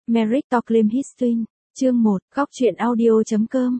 Merrick Tocklem History. Chương 1, Góc truyện audio.com.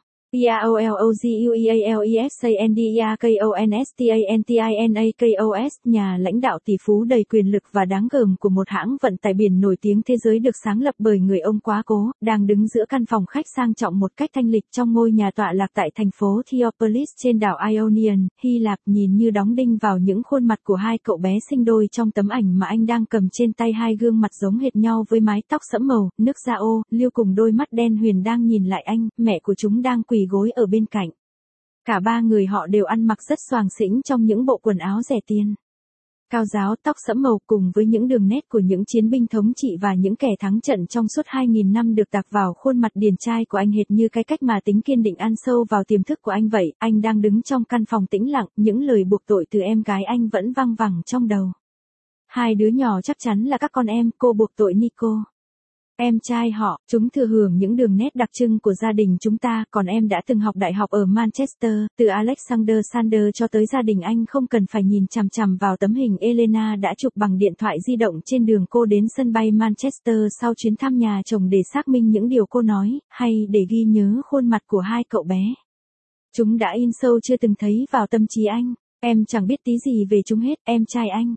Piaologuealexandriakonstantinakos, nhà lãnh đạo tỷ phú đầy quyền lực và đáng gờm của một hãng vận tải biển nổi tiếng thế giới được sáng lập bởi người ông quá cố, đang đứng giữa căn phòng khách sang trọng một cách thanh lịch trong ngôi nhà tọa lạc tại thành phố Theopolis trên đảo Ionian, Hy Lạp, nhìn như đóng đinh vào những khuôn mặt của hai cậu bé sinh đôi trong tấm ảnh mà anh đang cầm trên tay. Hai gương mặt giống hệt nhau với mái tóc sẫm màu, nước da ô, liêu cùng đôi mắt đen huyền đang nhìn lại anh, mẹ của chúng đang quỳ gối ở bên cạnh. Cả ba người họ đều ăn mặc rất xoàng xĩnh trong những bộ quần áo rẻ tiền. Cao ráo, tóc sẫm màu cùng với những đường nét của những chiến binh thống trị và những kẻ thắng trận trong suốt 2.000 năm được tạc vào khuôn mặt điển trai của anh hệt như cái cách mà tính kiên định ăn sâu vào tiềm thức của anh vậy. Anh đang đứng trong căn phòng tĩnh lặng, những lời buộc tội từ em gái anh vẫn văng vẳng trong đầu. Hai đứa nhỏ chắc chắn là các con em, cô buộc tội Nico. Em trai họ, chúng thừa hưởng những đường nét đặc trưng của gia đình chúng ta, còn em đã từng học đại học ở Manchester, từ Alexander Sanders cho tới gia đình anh không cần phải nhìn chằm chằm vào tấm hình Elena đã chụp bằng điện thoại di động trên đường cô đến sân bay Manchester sau chuyến thăm nhà chồng để xác minh những điều cô nói, hay để ghi nhớ khuôn mặt của hai cậu bé. Chúng đã in sâu chưa từng thấy vào tâm trí anh, em chẳng biết tí gì về chúng hết, em trai anh.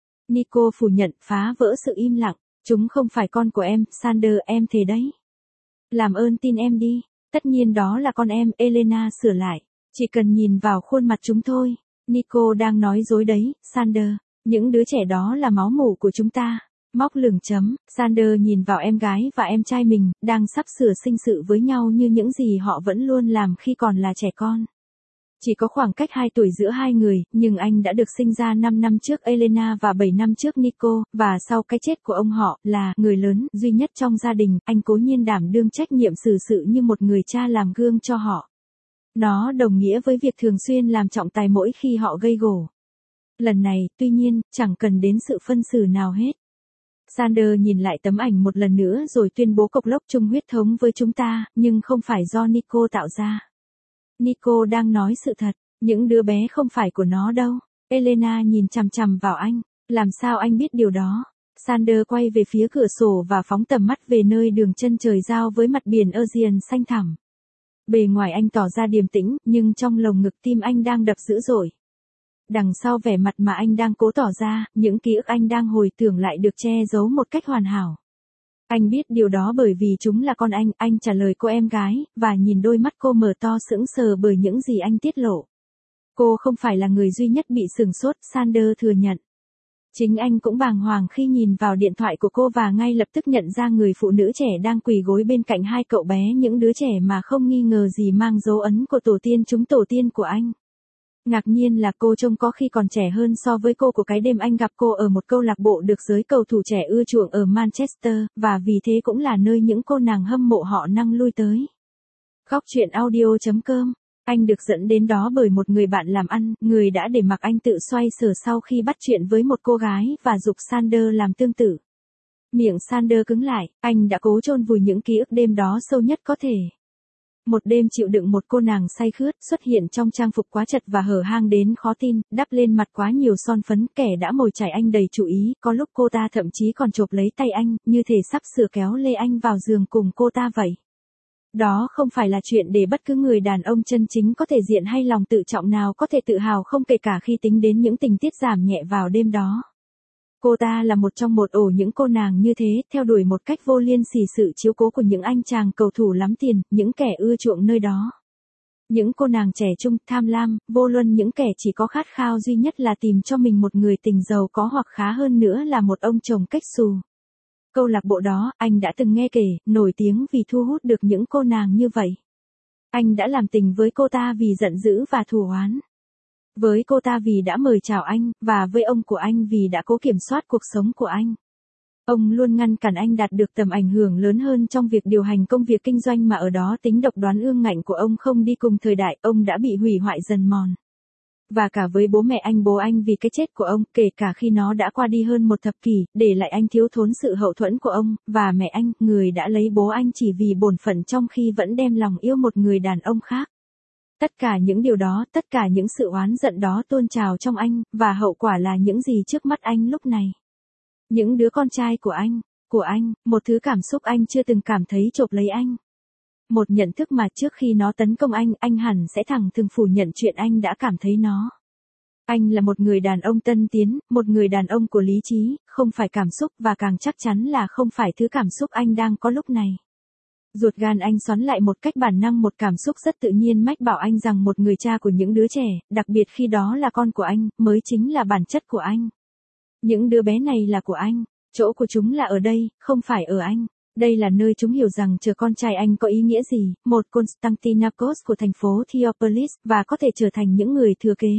Nico phủ nhận, phá vỡ sự im lặng. Chúng không phải con của em, Sander, em thề đấy. Làm ơn tin em đi, tất nhiên đó là con em, Elena sửa lại. Chỉ cần nhìn vào khuôn mặt chúng thôi. Nico đang nói dối đấy, Sander. Những đứa trẻ đó là máu mủ của chúng ta. Móc lửng chấm, Sander nhìn vào em gái và em trai mình, đang sắp sửa sinh sự với nhau như những gì họ vẫn luôn làm khi còn là trẻ con. Chỉ có khoảng cách 2 tuổi giữa hai người, nhưng anh đã được sinh ra 5 năm trước Elena và 7 năm trước Nico, và sau cái chết của ông họ, là người lớn duy nhất trong gia đình, anh cố nhiên đảm đương trách nhiệm xử sự như một người cha làm gương cho họ. Nó đồng nghĩa với việc thường xuyên làm trọng tài mỗi khi họ gây gổ. Lần này, tuy nhiên, chẳng cần đến sự phân xử nào hết. Sander nhìn lại tấm ảnh một lần nữa rồi tuyên bố cộc lốc chung huyết thống với chúng ta, nhưng không phải do Nico tạo ra. Nico đang nói sự thật, những đứa bé không phải của nó đâu. Elena nhìn chằm chằm vào anh, làm sao anh biết điều đó? Sander quay về phía cửa sổ và phóng tầm mắt về nơi đường chân trời giao với mặt biển Aegean xanh thẳm. Bề ngoài anh tỏ ra điềm tĩnh, nhưng trong lồng ngực tim anh đang đập dữ dội. Đằng sau vẻ mặt mà anh đang cố tỏ ra, những ký ức anh đang hồi tưởng lại được che giấu một cách hoàn hảo. Anh biết điều đó bởi vì chúng là con anh trả lời cô em gái, và nhìn đôi mắt cô mở to sững sờ bởi những gì anh tiết lộ. Cô không phải là người duy nhất bị sửng sốt, Sander thừa nhận. Chính anh cũng bàng hoàng khi nhìn vào điện thoại của cô và ngay lập tức nhận ra người phụ nữ trẻ đang quỳ gối bên cạnh hai cậu bé, những đứa trẻ mà không nghi ngờ gì mang dấu ấn của tổ tiên chúng, tổ tiên của anh. Ngạc nhiên là cô trông có khi còn trẻ hơn so với cô của cái đêm anh gặp cô ở một câu lạc bộ được giới cầu thủ trẻ ưa chuộng ở Manchester, và vì thế cũng là nơi những cô nàng hâm mộ họ năng lui tới. Góc truyện audio.com. Anh được dẫn đến đó bởi một người bạn làm ăn, người đã để mặc anh tự xoay sở sau khi bắt chuyện với một cô gái và giục Sander làm tương tự. Miệng Sander cứng lại, anh đã cố chôn vùi những ký ức đêm đó sâu nhất có thể. Một đêm chịu đựng một cô nàng say khướt, xuất hiện trong trang phục quá chật và hở hang đến khó tin, đắp lên mặt quá nhiều son phấn, kẻ đã mồi chài anh đầy chú ý, có lúc cô ta thậm chí còn chộp lấy tay anh, như thể sắp sửa kéo lê anh vào giường cùng cô ta vậy. Đó không phải là chuyện để bất cứ người đàn ông chân chính có thể diện hay lòng tự trọng nào có thể tự hào không, kể cả khi tính đến những tình tiết giảm nhẹ vào đêm đó. Cô ta là một trong một ổ những cô nàng như thế, theo đuổi một cách vô liêm sỉ sự chiếu cố của những anh chàng cầu thủ lắm tiền, những kẻ ưa chuộng nơi đó. Những cô nàng trẻ trung, tham lam, vô luân, những kẻ chỉ có khát khao duy nhất là tìm cho mình một người tình giàu có hoặc khá hơn nữa là một ông chồng cách xù. Câu lạc bộ đó, anh đã từng nghe kể, nổi tiếng vì thu hút được những cô nàng như vậy. Anh đã làm tình với cô ta vì giận dữ và thù oán. Với cô ta vì đã mời chào anh, và với ông của anh vì đã cố kiểm soát cuộc sống của anh. Ông luôn ngăn cản anh đạt được tầm ảnh hưởng lớn hơn trong việc điều hành công việc kinh doanh, mà ở đó tính độc đoán ương ngạnh của ông không đi cùng thời đại, ông đã bị hủy hoại dần mòn. Và cả với bố anh vì cái chết của ông, kể cả khi nó đã qua đi hơn một thập kỷ, để lại anh thiếu thốn sự hậu thuẫn của ông, và mẹ anh, người đã lấy bố anh chỉ vì bổn phận trong khi vẫn đem lòng yêu một người đàn ông khác. Tất cả những điều đó, tất cả những sự oán giận đó tuôn trào trong anh, và hậu quả là những gì trước mắt anh lúc này. Những đứa con trai của anh, của anh, một thứ cảm xúc anh chưa từng cảm thấy chộp lấy anh. Một nhận thức mà trước khi nó tấn công anh hẳn sẽ thẳng thừng phủ nhận chuyện anh đã cảm thấy nó. Anh là một người đàn ông tân tiến, một người đàn ông của lý trí, không phải cảm xúc và càng chắc chắn là không phải thứ cảm xúc anh đang có lúc này. Ruột gan anh xoắn lại một cách bản năng, một cảm xúc rất tự nhiên mách bảo anh rằng một người cha của những đứa trẻ, đặc biệt khi đó là con của anh, mới chính là bản chất của anh. Những đứa bé này là của anh, chỗ của chúng là ở đây, không phải ở anh. Đây là nơi chúng hiểu rằng chờ con trai anh có ý nghĩa gì, một Constantinopla của thành phố Theopolis, và có thể trở thành những người thừa kế.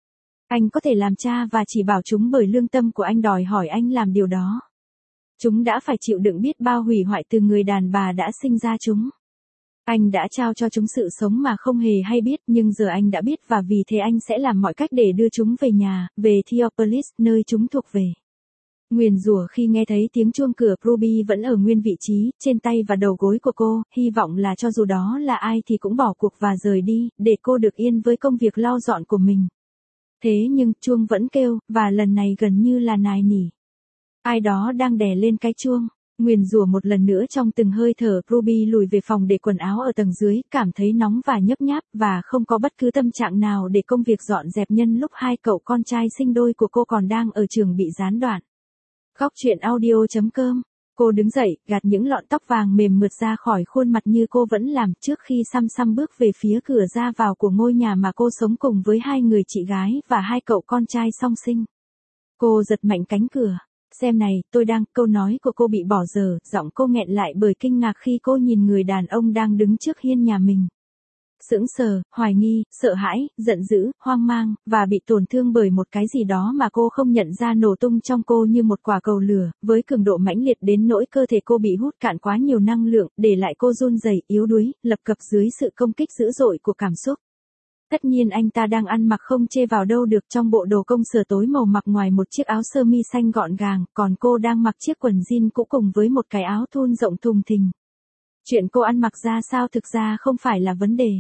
Anh có thể làm cha và chỉ bảo chúng bởi lương tâm của anh đòi hỏi anh làm điều đó. Chúng đã phải chịu đựng biết bao hủy hoại từ người đàn bà đã sinh ra chúng. Anh đã trao cho chúng sự sống mà không hề hay biết, nhưng giờ anh đã biết và vì thế anh sẽ làm mọi cách để đưa chúng về nhà, về Theopolis, nơi chúng thuộc về. Nguyền rủa khi nghe thấy tiếng chuông cửa, Ruby vẫn ở nguyên vị trí, trên tay và đầu gối của cô, hy vọng là cho dù đó là ai thì cũng bỏ cuộc và rời đi, để cô được yên với công việc lau dọn của mình. Thế nhưng, chuông vẫn kêu, và lần này gần như là nài nỉ. Ai đó đang đè lên cái chuông. Nguyền rủa một lần nữa trong từng hơi thở, Ruby lùi về phòng để quần áo ở tầng dưới, cảm thấy nóng và nhấp nháp, và không có bất cứ tâm trạng nào để công việc dọn dẹp nhân lúc hai cậu con trai sinh đôi của cô còn đang ở trường bị gián đoạn. Góc truyện audio.com. Cô đứng dậy, gạt những lọn tóc vàng mềm mượt ra khỏi khuôn mặt như cô vẫn làm trước khi xăm xăm bước về phía cửa ra vào của ngôi nhà mà cô sống cùng với hai người chị gái và hai cậu con trai song sinh. Cô giật mạnh cánh cửa. Xem này, tôi đang, câu nói của cô bị bỏ dở, giọng cô nghẹn lại bởi kinh ngạc khi cô nhìn người đàn ông đang đứng trước hiên nhà mình. Sững sờ, hoài nghi, sợ hãi, giận dữ, hoang mang, và bị tổn thương bởi một cái gì đó mà cô không nhận ra nổ tung trong cô như một quả cầu lửa, với cường độ mãnh liệt đến nỗi cơ thể cô bị hút cạn quá nhiều năng lượng, để lại cô run rẩy, yếu đuối, lập cập dưới sự công kích dữ dội của cảm xúc. Tất nhiên anh ta đang ăn mặc không chê vào đâu được trong bộ đồ công sở tối màu mặc ngoài một chiếc áo sơ mi xanh gọn gàng, còn cô đang mặc chiếc quần jean cũ cùng với một cái áo thun rộng thùng thình. Chuyện cô ăn mặc ra sao thực ra không phải là vấn đề.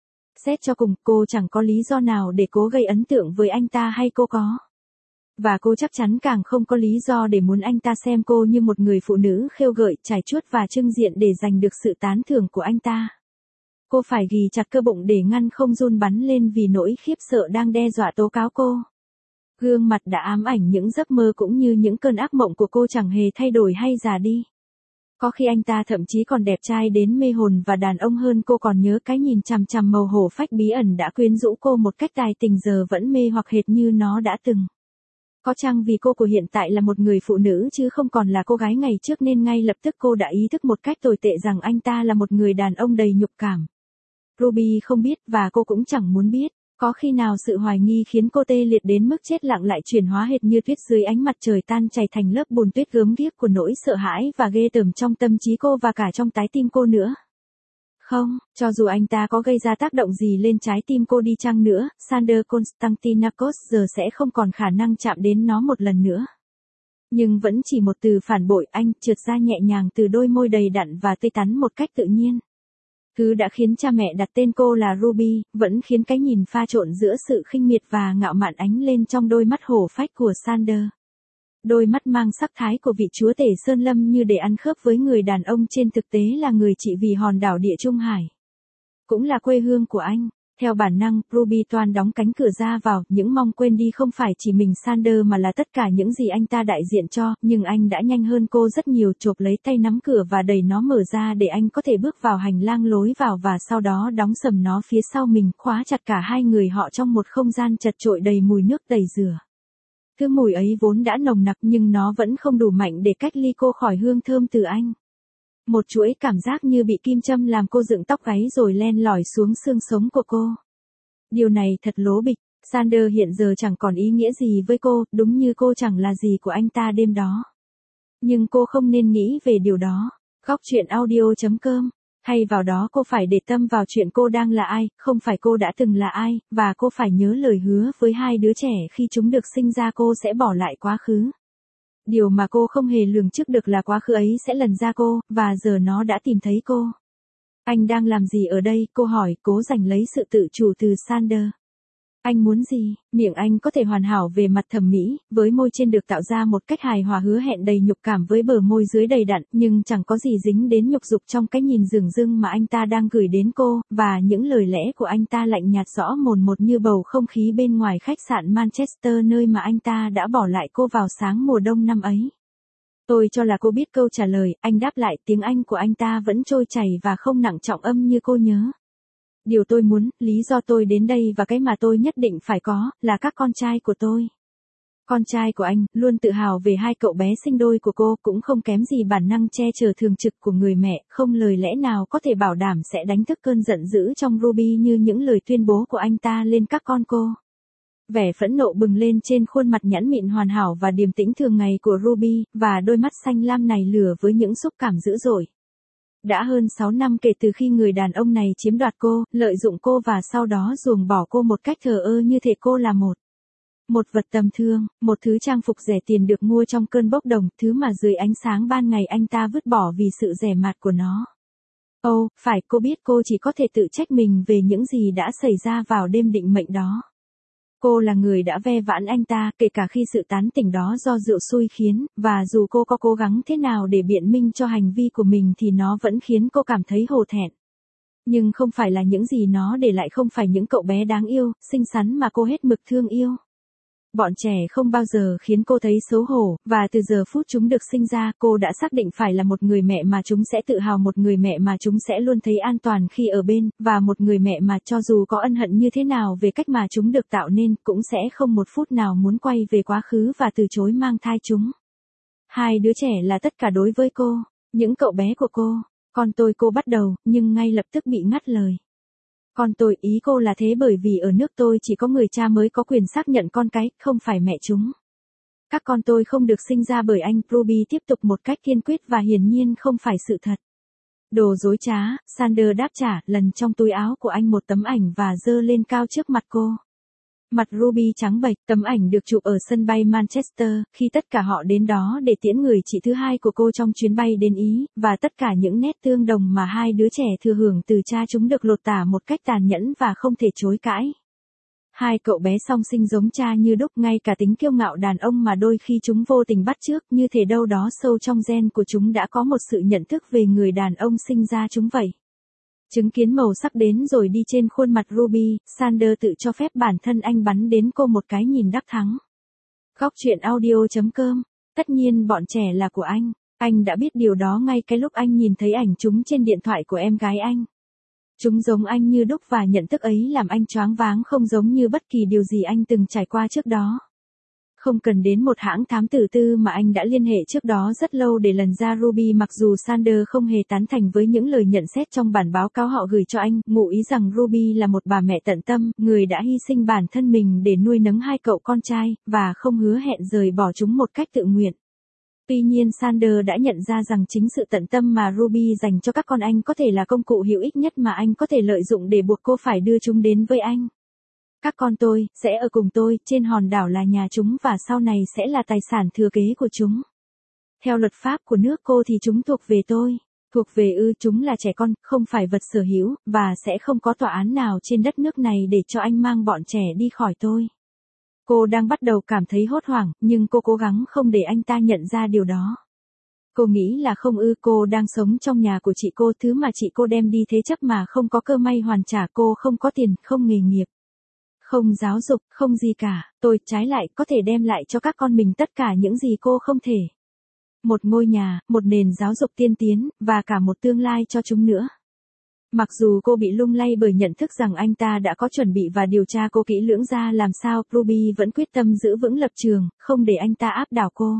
Xét cho cùng, cô chẳng có lý do nào để cố gây ấn tượng với anh ta hay cô có. Và cô chắc chắn càng không có lý do để muốn anh ta xem cô như một người phụ nữ khêu gợi, trải chuốt và trưng diện để giành được sự tán thưởng của anh ta. Cô phải ghì chặt cơ bụng để ngăn không run bắn lên vì nỗi khiếp sợ đang đe dọa tố cáo cô. Gương mặt đã ám ảnh những giấc mơ cũng như những cơn ác mộng của cô chẳng hề thay đổi hay già đi. Có khi anh ta thậm chí còn đẹp trai đến mê hồn và đàn ông hơn. Cô còn nhớ cái nhìn chằm chằm màu hổ phách bí ẩn đã quyến rũ cô một cách tài tình giờ vẫn mê hoặc hệt như nó đã từng. Có chăng vì cô của hiện tại là một người phụ nữ chứ không còn là cô gái ngày trước nên ngay lập tức cô đã ý thức một cách tồi tệ rằng anh ta là một người đàn ông đầy nhục cảm. Ruby không biết và cô cũng chẳng muốn biết. Có khi nào sự hoài nghi khiến cô tê liệt đến mức chết lặng lại chuyển hóa hệt như tuyết dưới ánh mặt trời tan chảy thành lớp bùn tuyết gớm ghiếc của nỗi sợ hãi và ghê tởm trong tâm trí cô và cả trong trái tim cô nữa? Không, cho dù anh ta có gây ra tác động gì lên trái tim cô đi chăng nữa, Sander Konstantinakos giờ sẽ không còn khả năng chạm đến nó một lần nữa. Nhưng vẫn chỉ một từ phản bội, anh trượt ra nhẹ nhàng từ đôi môi đầy đặn và tươi tắn một cách tự nhiên. Thứ đã khiến cha mẹ đặt tên cô là Ruby, vẫn khiến cái nhìn pha trộn giữa sự khinh miệt và ngạo mạn ánh lên trong đôi mắt hổ phách của Sander. Đôi mắt mang sắc thái của vị chúa tể Sơn Lâm như để ăn khớp với người đàn ông trên thực tế là người trị vì hòn đảo địa Trung Hải. Cũng là quê hương của anh. Theo bản năng, Ruby toan đóng cánh cửa ra vào, những mong quên đi không phải chỉ mình Sander mà là tất cả những gì anh ta đại diện cho, nhưng anh đã nhanh hơn cô rất nhiều, chộp lấy tay nắm cửa và đẩy nó mở ra để anh có thể bước vào hành lang lối vào và sau đó đóng sầm nó phía sau mình, khóa chặt cả hai người họ trong một không gian chật chội đầy mùi nước tẩy rửa. Thứ mùi ấy vốn đã nồng nặc nhưng nó vẫn không đủ mạnh để cách ly cô khỏi hương thơm từ anh. Một chuỗi cảm giác như bị kim châm làm cô dựng tóc gáy rồi len lỏi xuống xương sống của cô. Điều này thật lố bịch, Sander hiện giờ chẳng còn ý nghĩa gì với cô, đúng như cô chẳng là gì của anh ta đêm đó. Nhưng cô không nên nghĩ về điều đó. Góc truyện audio.com. Thay vào đó cô phải để tâm vào chuyện cô đang là ai, không phải cô đã từng là ai, và cô phải nhớ lời hứa với hai đứa trẻ khi chúng được sinh ra cô sẽ bỏ lại quá khứ. Điều mà cô không hề lường trước được là quá khứ ấy sẽ lần ra cô, và giờ nó đã tìm thấy cô. Anh đang làm gì ở đây, cô hỏi, cố giành lấy sự tự chủ từ Sander. Anh muốn gì? Miệng anh có thể hoàn hảo về mặt thẩm mỹ, với môi trên được tạo ra một cách hài hòa hứa hẹn đầy nhục cảm với bờ môi dưới đầy đặn, nhưng chẳng có gì dính đến nhục dục trong cái nhìn dửng dưng mà anh ta đang gửi đến cô, và những lời lẽ của anh ta lạnh nhạt rõ mồn một như bầu không khí bên ngoài khách sạn Manchester nơi mà anh ta đã bỏ lại cô vào sáng mùa đông năm ấy. Tôi cho là cô biết câu trả lời, anh đáp lại, tiếng Anh của anh ta vẫn trôi chảy và không nặng trọng âm như cô nhớ. Điều tôi muốn, lý do tôi đến đây và cái mà tôi nhất định phải có, là các con trai của tôi. Con trai của anh, luôn tự hào về hai cậu bé sinh đôi của cô, cũng không kém gì bản năng che chở thường trực của người mẹ, không lời lẽ nào có thể bảo đảm sẽ đánh thức cơn giận dữ trong Ruby như những lời tuyên bố của anh ta lên các con cô. Vẻ phẫn nộ bừng lên trên khuôn mặt nhẵn mịn hoàn hảo và điềm tĩnh thường ngày của Ruby, và đôi mắt xanh lam này lửa với những xúc cảm dữ dội. Đã hơn 6 năm kể từ khi người đàn ông này chiếm đoạt cô, lợi dụng cô và sau đó ruồng bỏ cô một cách thờ ơ như thể cô là một vật tầm thường, một thứ trang phục rẻ tiền được mua trong cơn bốc đồng, thứ mà dưới ánh sáng ban ngày anh ta vứt bỏ vì sự rẻ mạt của nó. Phải, cô biết cô chỉ có thể tự trách mình về những gì đã xảy ra vào đêm định mệnh đó. Cô là người đã ve vãn anh ta, kể cả khi sự tán tỉnh đó do rượu xui khiến, và dù cô có cố gắng thế nào để biện minh cho hành vi của mình thì nó vẫn khiến cô cảm thấy hổ thẹn. Nhưng không phải là những gì nó để lại, không phải những cậu bé đáng yêu, xinh xắn mà cô hết mực thương yêu. Bọn trẻ không bao giờ khiến cô thấy xấu hổ, và từ giờ phút chúng được sinh ra, cô đã xác định phải là một người mẹ mà chúng sẽ tự hào, một người mẹ mà chúng sẽ luôn thấy an toàn khi ở bên, và một người mẹ mà cho dù có ân hận như thế nào về cách mà chúng được tạo nên, cũng sẽ không một phút nào muốn quay về quá khứ và từ chối mang thai chúng. Hai đứa trẻ là tất cả đối với cô, những cậu bé của cô bắt đầu, nhưng ngay lập tức bị ngắt lời. Con tôi, ý cô là thế, bởi vì ở nước tôi chỉ có người cha mới có quyền xác nhận con cái, không phải mẹ chúng. Các con tôi không được sinh ra bởi anh, Ruby tiếp tục một cách kiên quyết và hiển nhiên không phải sự thật. Đồ dối trá, Sander đáp trả, lần trong túi áo của anh một tấm ảnh và giơ lên cao trước mặt cô. Mặt Ruby trắng bệch, tấm ảnh được chụp ở sân bay Manchester, khi tất cả họ đến đó để tiễn người chị thứ hai của cô trong chuyến bay đến Ý, và tất cả những nét tương đồng mà hai đứa trẻ thừa hưởng từ cha chúng được lột tả một cách tàn nhẫn và không thể chối cãi. Hai cậu bé song sinh giống cha như đúc, ngay cả tính kiêu ngạo đàn ông mà đôi khi chúng vô tình bắt chước, như thể đâu đó sâu trong gen của chúng đã có một sự nhận thức về người đàn ông sinh ra chúng vậy. Chứng kiến màu sắc đến rồi đi trên khuôn mặt Ruby, Sander tự cho phép bản thân anh bắn đến cô một cái nhìn đắc thắng. Góc truyện audio.com. Tất nhiên bọn trẻ là của anh. Anh đã biết điều đó ngay cái lúc anh nhìn thấy ảnh chúng trên điện thoại của em gái anh. Chúng giống anh như đúc, và nhận thức ấy làm anh choáng váng, không giống như bất kỳ điều gì anh từng trải qua trước đó. Không cần đến một hãng thám tử tư mà anh đã liên hệ trước đó rất lâu để lần ra Ruby, mặc dù Sander không hề tán thành với những lời nhận xét trong bản báo cáo họ gửi cho anh, ngụ ý rằng Ruby là một bà mẹ tận tâm, người đã hy sinh bản thân mình để nuôi nấng hai cậu con trai, và không hứa hẹn rời bỏ chúng một cách tự nguyện. Tuy nhiên Sander đã nhận ra rằng chính sự tận tâm mà Ruby dành cho các con anh có thể là công cụ hữu ích nhất mà anh có thể lợi dụng để buộc cô phải đưa chúng đến với anh. Các con tôi, sẽ ở cùng tôi, trên hòn đảo là nhà chúng và sau này sẽ là tài sản thừa kế của chúng. Theo luật pháp của nước cô thì chúng thuộc về tôi. Thuộc về chúng là trẻ con, không phải vật sở hữu, và sẽ không có tòa án nào trên đất nước này để cho anh mang bọn trẻ đi khỏi tôi. Cô đang bắt đầu cảm thấy hốt hoảng, nhưng cô cố gắng không để anh ta nhận ra điều đó. Cô nghĩ là không cô đang sống trong nhà của chị cô, thứ mà chị cô đem đi thế chấp mà không có cơ may hoàn trả. Cô không có tiền, không nghề nghiệp, không giáo dục, không gì cả. Tôi, trái lại, có thể đem lại cho các con mình tất cả những gì cô không thể. Một ngôi nhà, một nền giáo dục tiên tiến, và cả một tương lai cho chúng nữa. Mặc dù cô bị lung lay bởi nhận thức rằng anh ta đã có chuẩn bị và điều tra cô kỹ lưỡng ra làm sao, Ruby vẫn quyết tâm giữ vững lập trường, không để anh ta áp đảo cô.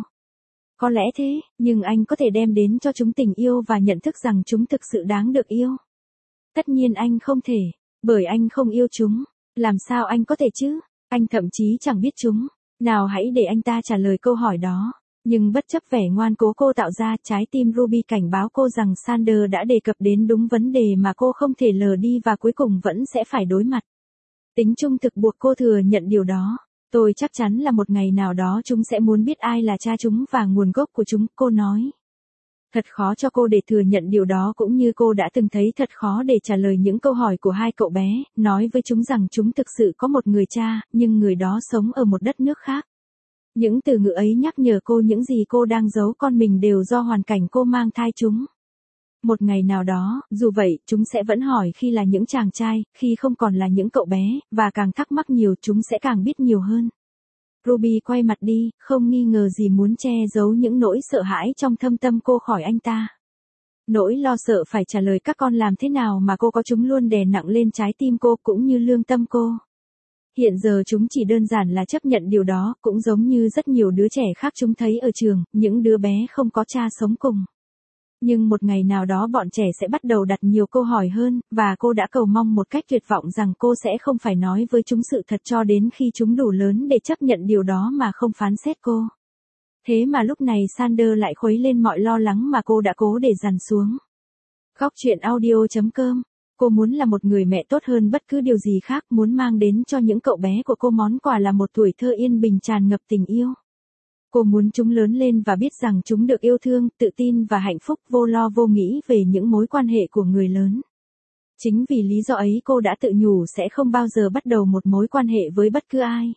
Có lẽ thế, nhưng anh có thể đem đến cho chúng tình yêu và nhận thức rằng chúng thực sự đáng được yêu. Tất nhiên anh không thể, bởi anh không yêu chúng. Làm sao anh có thể chứ? Anh thậm chí chẳng biết chúng. Nào hãy để anh ta trả lời câu hỏi đó. Nhưng bất chấp vẻ ngoan cố cô tạo ra, trái tim Ruby cảnh báo cô rằng Sander đã đề cập đến đúng vấn đề mà cô không thể lờ đi và cuối cùng vẫn sẽ phải đối mặt. Tính trung thực buộc cô thừa nhận điều đó. Tôi chắc chắn là một ngày nào đó chúng sẽ muốn biết ai là cha chúng và nguồn gốc của chúng, cô nói. Thật khó cho cô để thừa nhận điều đó, cũng như cô đã từng thấy thật khó để trả lời những câu hỏi của hai cậu bé, nói với chúng rằng chúng thực sự có một người cha, nhưng người đó sống ở một đất nước khác. Những từ ngữ ấy nhắc nhở cô những gì cô đang giấu con mình đều do hoàn cảnh cô mang thai chúng. Một ngày nào đó, dù vậy, chúng sẽ vẫn hỏi khi là những chàng trai, khi không còn là những cậu bé, và càng thắc mắc nhiều chúng sẽ càng biết nhiều hơn. Ruby quay mặt đi, không nghi ngờ gì muốn che giấu những nỗi sợ hãi trong thâm tâm cô khỏi anh ta. Nỗi lo sợ phải trả lời các con làm thế nào mà cô có chúng luôn đè nặng lên trái tim cô cũng như lương tâm cô. Hiện giờ chúng chỉ đơn giản là chấp nhận điều đó, cũng giống như rất nhiều đứa trẻ khác chúng thấy ở trường, những đứa bé không có cha sống cùng. Nhưng một ngày nào đó bọn trẻ sẽ bắt đầu đặt nhiều câu hỏi hơn, và cô đã cầu mong một cách tuyệt vọng rằng cô sẽ không phải nói với chúng sự thật cho đến khi chúng đủ lớn để chấp nhận điều đó mà không phán xét cô. Thế mà lúc này Sander lại khuấy lên mọi lo lắng mà cô đã cố để dằn xuống. Góc truyện audio.com. Cô muốn là một người mẹ tốt hơn bất cứ điều gì khác, muốn mang đến cho những cậu bé của cô món quà là một tuổi thơ yên bình tràn ngập tình yêu. Cô muốn chúng lớn lên và biết rằng chúng được yêu thương, tự tin và hạnh phúc, vô lo vô nghĩ về những mối quan hệ của người lớn. Chính vì lý do ấy cô đã tự nhủ sẽ không bao giờ bắt đầu một mối quan hệ với bất cứ ai.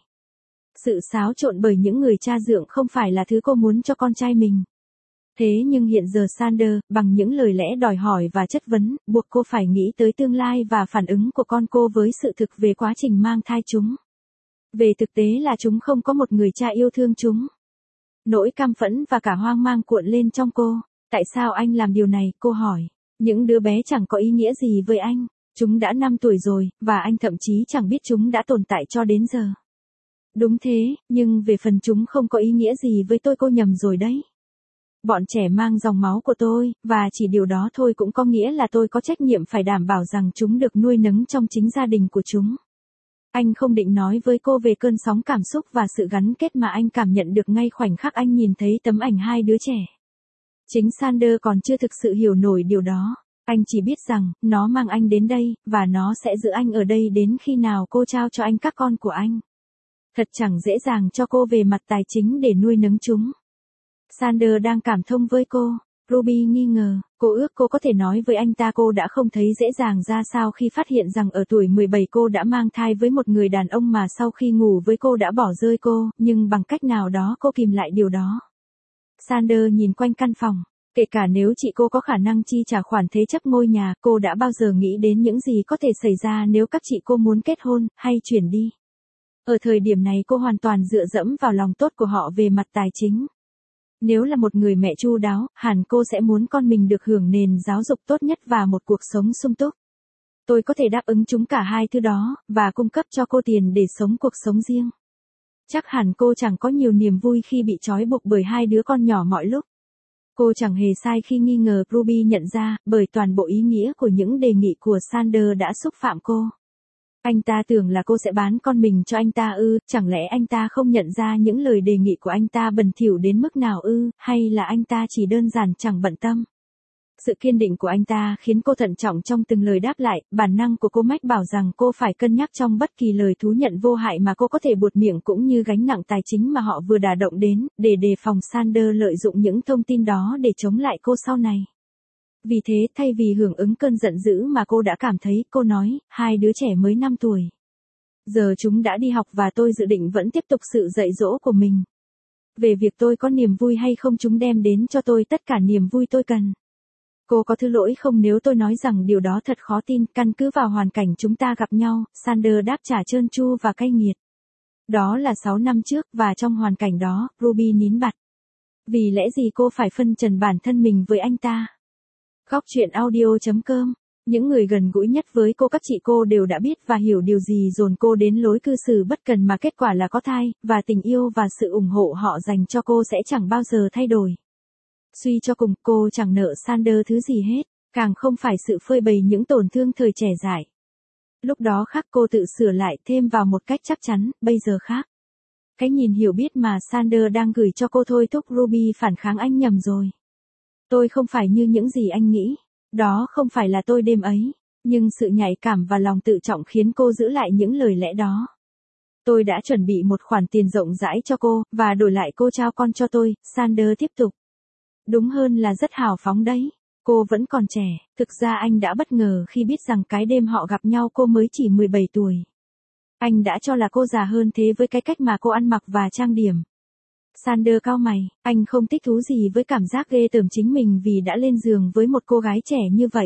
Sự xáo trộn bởi những người cha dượng không phải là thứ cô muốn cho con trai mình. Thế nhưng hiện giờ Sander, bằng những lời lẽ đòi hỏi và chất vấn, buộc cô phải nghĩ tới tương lai và phản ứng của con cô với sự thực về quá trình mang thai chúng. Về thực tế là chúng không có một người cha yêu thương chúng. Nỗi căm phẫn và cả hoang mang cuộn lên trong cô. Tại sao anh làm điều này, cô hỏi. Những đứa bé chẳng có ý nghĩa gì với anh. Chúng đã 5 tuổi rồi, và anh thậm chí chẳng biết chúng đã tồn tại cho đến giờ. Đúng thế, nhưng về phần chúng không có ý nghĩa gì với tôi, cô nhầm rồi đấy. Bọn trẻ mang dòng máu của tôi, và chỉ điều đó thôi cũng có nghĩa là tôi có trách nhiệm phải đảm bảo rằng chúng được nuôi nấng trong chính gia đình của chúng. Anh không định nói với cô về cơn sóng cảm xúc và sự gắn kết mà anh cảm nhận được ngay khoảnh khắc anh nhìn thấy tấm ảnh hai đứa trẻ. Chính Sander còn chưa thực sự hiểu nổi điều đó. Anh chỉ biết rằng, nó mang anh đến đây, và nó sẽ giữ anh ở đây đến khi nào cô trao cho anh các con của anh. Thật chẳng dễ dàng cho cô về mặt tài chính để nuôi nấng chúng. Sander đang cảm thông với cô. Ruby nghi ngờ, cô ước cô có thể nói với anh ta cô đã không thấy dễ dàng ra sao khi phát hiện rằng ở tuổi 17 cô đã mang thai với một người đàn ông mà sau khi ngủ với cô đã bỏ rơi cô, nhưng bằng cách nào đó cô kìm lại điều đó. Sander nhìn quanh căn phòng. Kể cả nếu chị cô có khả năng chi trả khoản thế chấp ngôi nhà, cô đã bao giờ nghĩ đến những gì có thể xảy ra nếu các chị cô muốn kết hôn, hay chuyển đi. Ở thời điểm này cô hoàn toàn dựa dẫm vào lòng tốt của họ về mặt tài chính. Nếu là một người mẹ chu đáo, hẳn cô sẽ muốn con mình được hưởng nền giáo dục tốt nhất và một cuộc sống sung túc. Tôi có thể đáp ứng chúng cả hai thứ đó, và cung cấp cho cô tiền để sống cuộc sống riêng. Chắc hẳn cô chẳng có nhiều niềm vui khi bị trói buộc bởi hai đứa con nhỏ mọi lúc. Cô chẳng hề sai khi nghi ngờ Ruby nhận ra, bởi toàn bộ ý nghĩa của những đề nghị của Sander đã xúc phạm cô. Anh ta tưởng là cô sẽ bán con mình cho anh ta ư, chẳng lẽ anh ta không nhận ra những lời đề nghị của anh ta bẩn thỉu đến mức nào ư, hay là anh ta chỉ đơn giản chẳng bận tâm. Sự kiên định của anh ta khiến cô thận trọng trong từng lời đáp lại, bản năng của cô mách bảo rằng cô phải cân nhắc trong bất kỳ lời thú nhận vô hại mà cô có thể buột miệng cũng như gánh nặng tài chính mà họ vừa đả động đến, để đề phòng Sander lợi dụng những thông tin đó để chống lại cô sau này. Vì thế thay vì hưởng ứng cơn giận dữ mà cô đã cảm thấy, cô nói, hai đứa trẻ mới 5 tuổi. Giờ chúng đã đi học và tôi dự định vẫn tiếp tục sự dạy dỗ của mình. Về việc tôi có niềm vui hay không, chúng đem đến cho tôi tất cả niềm vui tôi cần. Cô có thứ lỗi không nếu tôi nói rằng điều đó thật khó tin, căn cứ vào hoàn cảnh chúng ta gặp nhau, Sander đáp trả trơn tru và cay nghiệt. Đó là 6 năm trước, và trong hoàn cảnh đó, Ruby nín bặt. Vì lẽ gì cô phải phân trần bản thân mình với anh ta? Góc truyện audio.com. Những người gần gũi nhất với cô, các chị cô đều đã biết và hiểu điều gì dồn cô đến lối cư xử bất cần mà kết quả là có thai, và tình yêu và sự ủng hộ họ dành cho cô sẽ chẳng bao giờ thay đổi. Suy cho cùng, cô chẳng nợ Sander thứ gì hết, càng không phải sự phơi bày những tổn thương thời trẻ dại. Lúc đó khác, cô tự sửa lại thêm vào một cách chắc chắn, bây giờ khác. Cái nhìn hiểu biết mà Sander đang gửi cho cô thôi thúc Ruby phản kháng. Anh nhầm rồi. Tôi không phải như những gì anh nghĩ. Đó không phải là tôi đêm ấy. Nhưng sự nhạy cảm và lòng tự trọng khiến cô giữ lại những lời lẽ đó. Tôi đã chuẩn bị một khoản tiền rộng rãi cho cô, và đổi lại cô trao con cho tôi, Sander tiếp tục. Đúng hơn là rất hào phóng đấy. Cô vẫn còn trẻ, thực ra anh đã bất ngờ khi biết rằng cái đêm họ gặp nhau cô mới chỉ 17 tuổi. Anh đã cho là cô già hơn thế với cái cách mà cô ăn mặc và trang điểm. Sander cau mày, anh không thích thú gì với cảm giác ghê tởm chính mình vì đã lên giường với một cô gái trẻ như vậy.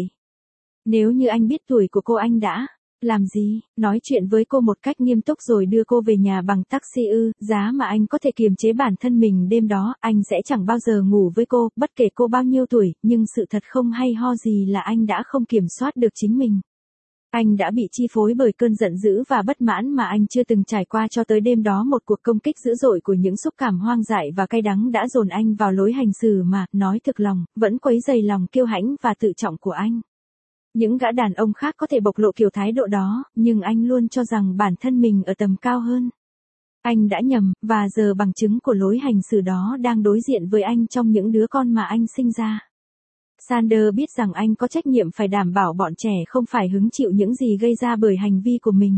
Nếu như anh biết tuổi của cô anh đã làm gì, nói chuyện với cô một cách nghiêm túc rồi đưa cô về nhà bằng taxi ư, giá mà anh có thể kiềm chế bản thân mình đêm đó, anh sẽ chẳng bao giờ ngủ với cô, bất kể cô bao nhiêu tuổi, nhưng sự thật không hay ho gì là anh đã không kiểm soát được chính mình. Anh đã bị chi phối bởi cơn giận dữ và bất mãn mà anh chưa từng trải qua cho tới đêm đó một cuộc công kích dữ dội của những xúc cảm hoang dại và cay đắng đã dồn anh vào lối hành xử mà, nói thực lòng, vẫn quấy rầy lòng kiêu hãnh và tự trọng của anh. Những gã đàn ông khác có thể bộc lộ kiểu thái độ đó, nhưng anh luôn cho rằng bản thân mình ở tầm cao hơn. Anh đã nhầm, và giờ bằng chứng của lối hành xử đó đang đối diện với anh trong những đứa con mà anh sinh ra. Sander biết rằng anh có trách nhiệm phải đảm bảo bọn trẻ không phải hứng chịu những gì gây ra bởi hành vi của mình.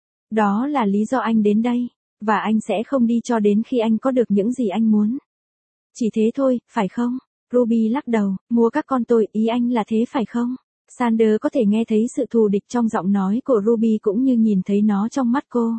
Đó là lý do anh đến đây, và anh sẽ không đi cho đến khi anh có được những gì anh muốn. Chỉ thế thôi, phải không? Ruby lắc đầu, mua các con tôi, ý anh là thế phải không? Sander có thể nghe thấy sự thù địch trong giọng nói của Ruby cũng như nhìn thấy nó trong mắt cô.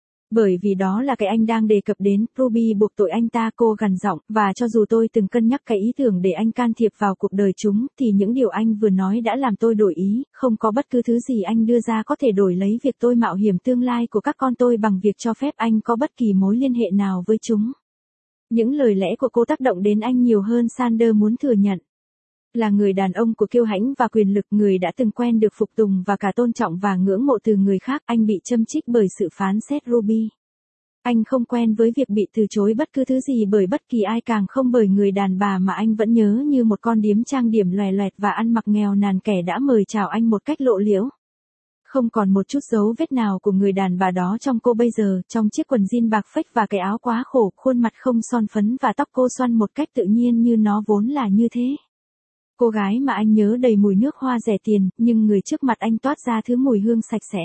Bởi vì đó là cái anh đang đề cập đến, Ruby buộc tội anh ta, cô gằn giọng, và cho dù tôi từng cân nhắc cái ý tưởng để anh can thiệp vào cuộc đời chúng, thì những điều anh vừa nói đã làm tôi đổi ý, không có bất cứ thứ gì anh đưa ra có thể đổi lấy việc tôi mạo hiểm tương lai của các con tôi bằng việc cho phép anh có bất kỳ mối liên hệ nào với chúng. Những lời lẽ của cô tác động đến anh nhiều hơn Sander muốn thừa nhận. Là người đàn ông của kiêu hãnh và quyền lực, người đã từng quen được phục tùng và cả tôn trọng và ngưỡng mộ từ người khác, anh bị châm chích bởi sự phán xét Ruby. Anh không quen với việc bị từ chối bất cứ thứ gì bởi bất kỳ ai, càng không bởi người đàn bà mà anh vẫn nhớ như một con điếm trang điểm lòe loẹt và ăn mặc nghèo nàn, kẻ đã mời chào anh một cách lộ liễu. Không còn một chút dấu vết nào của người đàn bà đó trong cô bây giờ, trong chiếc quần jean bạc phách và cái áo quá khổ, khuôn mặt không son phấn và tóc cô xoăn một cách tự nhiên như nó vốn là như thế. Cô gái mà anh nhớ đầy mùi nước hoa rẻ tiền, nhưng người trước mặt anh toát ra thứ mùi hương sạch sẽ.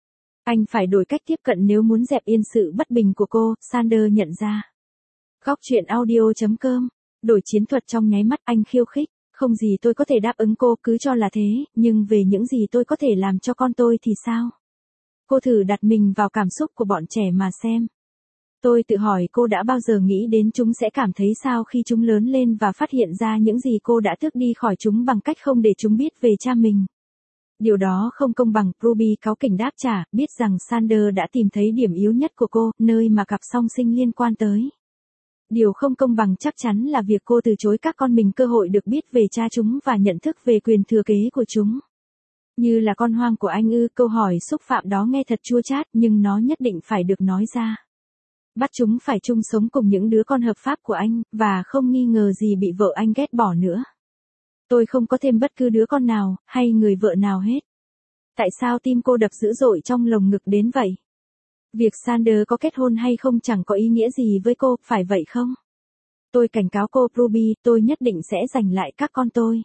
Anh phải đổi cách tiếp cận nếu muốn dẹp yên sự bất bình của cô, Sander nhận ra. Góc truyện audio.com. Đổi chiến thuật trong nháy mắt, anh khiêu khích. Không gì tôi có thể đáp ứng cô, cứ cho là thế, nhưng về những gì tôi có thể làm cho con tôi thì sao? Cô thử đặt mình vào cảm xúc của bọn trẻ mà xem. Tôi tự hỏi cô đã bao giờ nghĩ đến chúng sẽ cảm thấy sao khi chúng lớn lên và phát hiện ra những gì cô đã tước đi khỏi chúng bằng cách không để chúng biết về cha mình. Điều đó không công bằng, Ruby cáu kỉnh đáp trả, biết rằng Sander đã tìm thấy điểm yếu nhất của cô, nơi mà cặp song sinh liên quan tới. Điều không công bằng chắc chắn là việc cô từ chối các con mình cơ hội được biết về cha chúng và nhận thức về quyền thừa kế của chúng. Như là con hoang của anh ư? Câu hỏi xúc phạm đó nghe thật chua chát, nhưng nó nhất định phải được nói ra. Bắt chúng phải chung sống cùng những đứa con hợp pháp của anh, và không nghi ngờ gì bị vợ anh ghét bỏ nữa. Tôi không có thêm bất cứ đứa con nào, hay người vợ nào hết. Tại sao tim cô đập dữ dội trong lồng ngực đến vậy? Việc Sander có kết hôn hay không chẳng có ý nghĩa gì với cô, phải vậy không? Tôi cảnh cáo cô, Ruby, tôi nhất định sẽ giành lại các con tôi.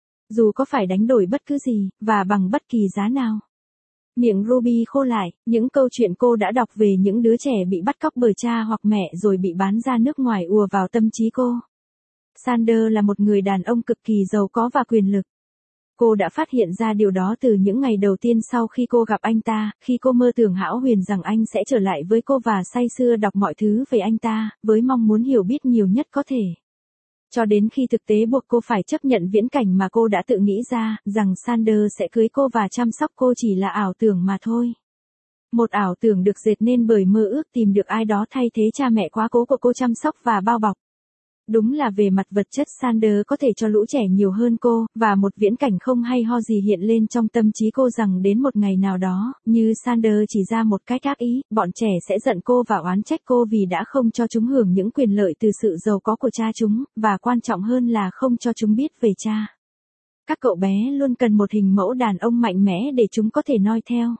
Dù có phải đánh đổi bất cứ gì, và bằng bất kỳ giá nào. Miệng Ruby khô lại, những câu chuyện cô đã đọc về những đứa trẻ bị bắt cóc bởi cha hoặc mẹ rồi bị bán ra nước ngoài ùa vào tâm trí cô. Sander là một người đàn ông cực kỳ giàu có và quyền lực. Cô đã phát hiện ra điều đó từ những ngày đầu tiên sau khi cô gặp anh ta, khi cô mơ tưởng hão huyền rằng anh sẽ trở lại với cô và say sưa đọc mọi thứ về anh ta, với mong muốn hiểu biết nhiều nhất có thể. Cho đến khi thực tế buộc cô phải chấp nhận viễn cảnh mà cô đã tự nghĩ ra, rằng Sander sẽ cưới cô và chăm sóc cô chỉ là ảo tưởng mà thôi. Một ảo tưởng được dệt nên bởi mơ ước tìm được ai đó thay thế cha mẹ quá cố của cô chăm sóc và bao bọc. Đúng là về mặt vật chất Sander có thể cho lũ trẻ nhiều hơn cô, và một viễn cảnh không hay ho gì hiện lên trong tâm trí cô rằng đến một ngày nào đó, như Sander chỉ ra một cách ác ý, bọn trẻ sẽ giận cô và oán trách cô vì đã không cho chúng hưởng những quyền lợi từ sự giàu có của cha chúng, và quan trọng hơn là không cho chúng biết về cha. Các cậu bé luôn cần một hình mẫu đàn ông mạnh mẽ để chúng có thể noi theo.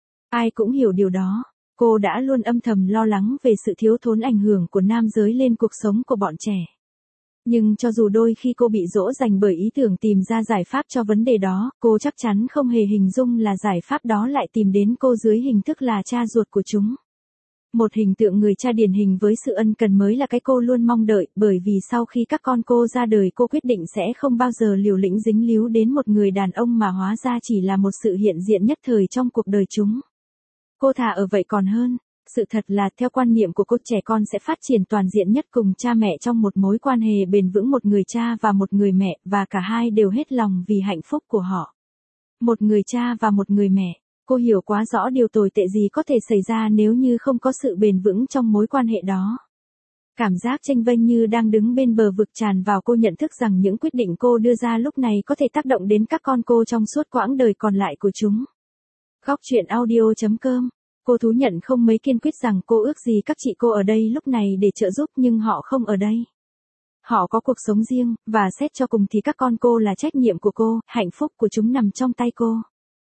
Ai cũng hiểu điều đó. Cô đã luôn âm thầm lo lắng về sự thiếu thốn ảnh hưởng của nam giới lên cuộc sống của bọn trẻ. Nhưng cho dù đôi khi cô bị dỗ dành bởi ý tưởng tìm ra giải pháp cho vấn đề đó, cô chắc chắn không hề hình dung là giải pháp đó lại tìm đến cô dưới hình thức là cha ruột của chúng. Một hình tượng người cha điển hình với sự ân cần mới là cái cô luôn mong đợi, bởi vì sau khi các con cô ra đời cô quyết định sẽ không bao giờ liều lĩnh dính líu đến một người đàn ông mà hóa ra chỉ là một sự hiện diện nhất thời trong cuộc đời chúng. Cô thà ở vậy còn hơn. Sự thật là theo quan niệm của cô, trẻ con sẽ phát triển toàn diện nhất cùng cha mẹ trong một mối quan hệ bền vững, một người cha và một người mẹ, và cả hai đều hết lòng vì hạnh phúc của họ. Một người cha và một người mẹ. Cô hiểu quá rõ điều tồi tệ gì có thể xảy ra nếu như không có sự bền vững trong mối quan hệ đó. Cảm giác chênh vênh như đang đứng bên bờ vực tràn vào, cô nhận thức rằng những quyết định cô đưa ra lúc này có thể tác động đến các con cô trong suốt quãng đời còn lại của chúng. Góc truyện audio.com. Cô thú nhận không mấy kiên quyết rằng cô ước gì các chị cô ở đây lúc này để trợ giúp, nhưng họ không ở đây. Họ có cuộc sống riêng, và xét cho cùng thì các con cô là trách nhiệm của cô, hạnh phúc của chúng nằm trong tay cô.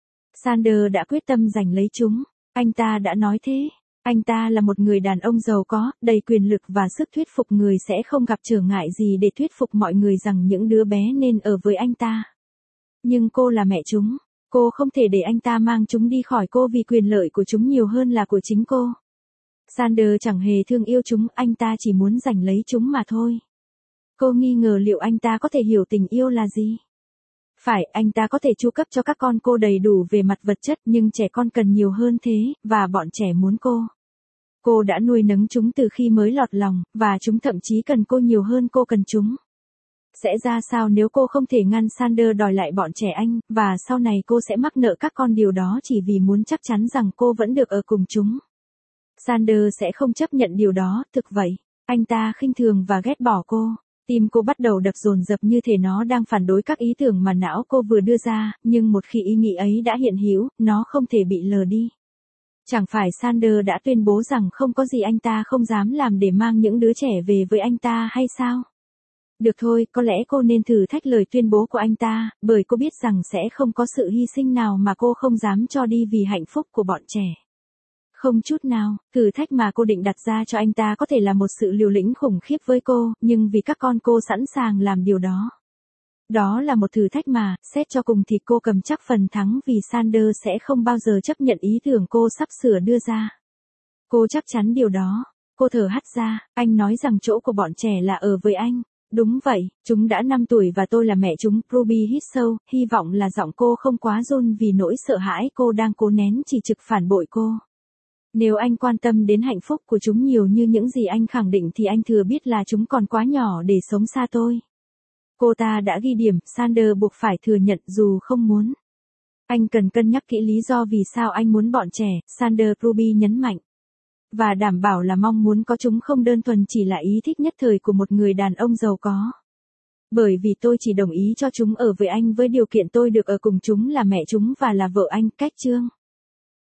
Sander đã quyết tâm giành lấy chúng. Anh ta đã nói thế. Anh ta là một người đàn ông giàu có, đầy quyền lực và sức thuyết phục người, sẽ không gặp trở ngại gì để thuyết phục mọi người rằng những đứa bé nên ở với anh ta. Nhưng cô là mẹ chúng. Cô không thể để anh ta mang chúng đi khỏi cô vì quyền lợi của chúng nhiều hơn là của chính cô. Sander chẳng hề thương yêu chúng, anh ta chỉ muốn giành lấy chúng mà thôi. Cô nghi ngờ liệu anh ta có thể hiểu tình yêu là gì. Phải, anh ta có thể chu cấp cho các con cô đầy đủ về mặt vật chất, nhưng trẻ con cần nhiều hơn thế, và bọn trẻ muốn cô. Cô đã nuôi nấng chúng từ khi mới lọt lòng, và chúng thậm chí cần cô nhiều hơn cô cần chúng. Sẽ ra sao nếu cô không thể ngăn Sander đòi lại bọn trẻ anh, và sau này cô sẽ mắc nợ các con điều đó chỉ vì muốn chắc chắn rằng cô vẫn được ở cùng chúng. Sander sẽ không chấp nhận điều đó, thực vậy. Anh ta khinh thường và ghét bỏ cô. Tim cô bắt đầu đập dồn dập như thể nó đang phản đối các ý tưởng mà não cô vừa đưa ra, nhưng một khi ý nghĩ ấy đã hiện hữu, nó không thể bị lờ đi. Chẳng phải Sander đã tuyên bố rằng không có gì anh ta không dám làm để mang những đứa trẻ về với anh ta hay sao? Được thôi, có lẽ cô nên thử thách lời tuyên bố của anh ta, bởi cô biết rằng sẽ không có sự hy sinh nào mà cô không dám cho đi vì hạnh phúc của bọn trẻ. Không chút nào, thử thách mà cô định đặt ra cho anh ta có thể là một sự liều lĩnh khủng khiếp với cô, nhưng vì các con cô sẵn sàng làm điều đó. Đó là một thử thách mà, xét cho cùng thì cô cầm chắc phần thắng, vì Sander sẽ không bao giờ chấp nhận ý tưởng cô sắp sửa đưa ra. Cô chắc chắn điều đó. Cô thở hắt ra, anh nói rằng chỗ của bọn trẻ là ở với anh. Đúng vậy, chúng đã 5 tuổi và tôi là mẹ chúng. Ruby hít sâu, hy vọng là giọng cô không quá run vì nỗi sợ hãi cô đang cố nén chỉ trực phản bội cô. Nếu anh quan tâm đến hạnh phúc của chúng nhiều như những gì anh khẳng định thì anh thừa biết là chúng còn quá nhỏ để sống xa tôi. Cô ta đã ghi điểm, Sander buộc phải thừa nhận dù không muốn. Anh cần cân nhắc kỹ lý do vì sao anh muốn bọn trẻ, Sander, Ruby nhấn mạnh. Và đảm bảo là mong muốn có chúng không đơn thuần chỉ là ý thích nhất thời của một người đàn ông giàu có. Bởi vì tôi chỉ đồng ý cho chúng ở với anh với điều kiện tôi được ở cùng chúng là mẹ chúng và là vợ anh, cách chương.